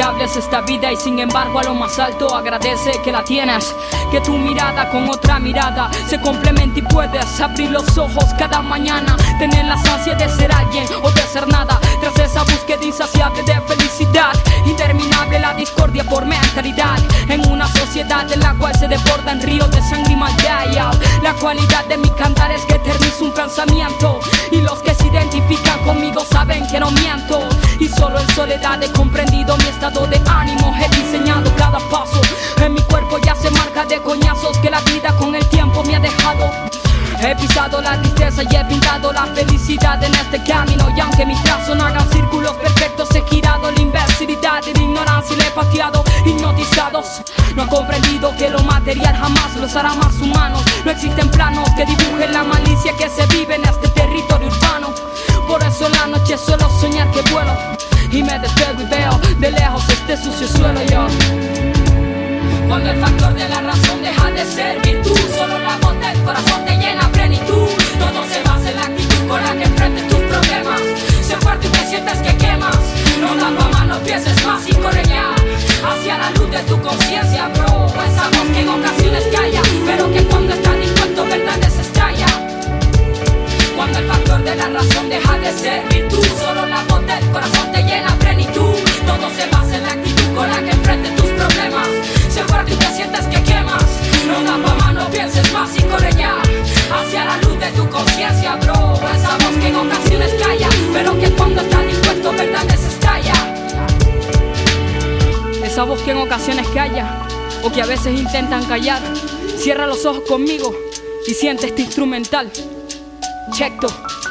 inevitable es esta vida y sin embargo a lo más alto agradece que la tienes. Que tu mirada con otra mirada se complementa y puedes abrir los ojos cada mañana. Tener la ansia de ser alguien o de ser nada. Tras esa búsqueda insaciable de felicidad, interminable la discordia por mentalidad. En una sociedad en la cual se desbordan ríos de sangre y maldad. La cualidad de mi cantar es que eternizo un pensamiento, y los que se identifican conmigo saben que no miento. Y solo en soledad he comprendido mi estado de ánimo. He diseñado cada paso, en mi cuerpo ya se marca de coñazos que la vida con el tiempo me ha dejado. He pisado la tristeza y he pintado la felicidad en este camino. Y aunque mis trazos no hagan círculos perfectos, he girado la imbecilidad y la ignorancia y le he pateado. Hipnotizados, no han comprendido que lo material jamás los hará más humanos. No existen planos que dibujen la malicia que se vive en este territorio urbano. Por eso en la noche suelo soñar que vuelo y me despego y veo de lejos este sucio suelo. Yo, cuando el factor de la razón deja de ser virtud, solo la voz del corazón te llena plenitud. Todo se basa en la actitud con la que enfrentes tus problemas. Sé fuerte y te sientes que quemas. No da pa' más, no pienses más y corre ya hacia la luz de tu conciencia, bro. Esa voz que en ocasiones calla, pero que cuando está dispuesto verdad se estalla. Cuando el factor de la razón deja de ser virtud, solo la voz del corazón te llena plenitud. Todo se basa en la actitud con la que enfrentes tus problemas. Sé fuerte y te sientes que quemas. No da pa' más, no pienses más y corre ya hacia la luz de tu conciencia, bro. Esa voz que en ocasiones calla, pero que cuando está dispuesto verdades estalla. Esa voz que en ocasiones calla, o que a veces intentan callar. Cierra los ojos conmigo y siente este instrumental. Check to.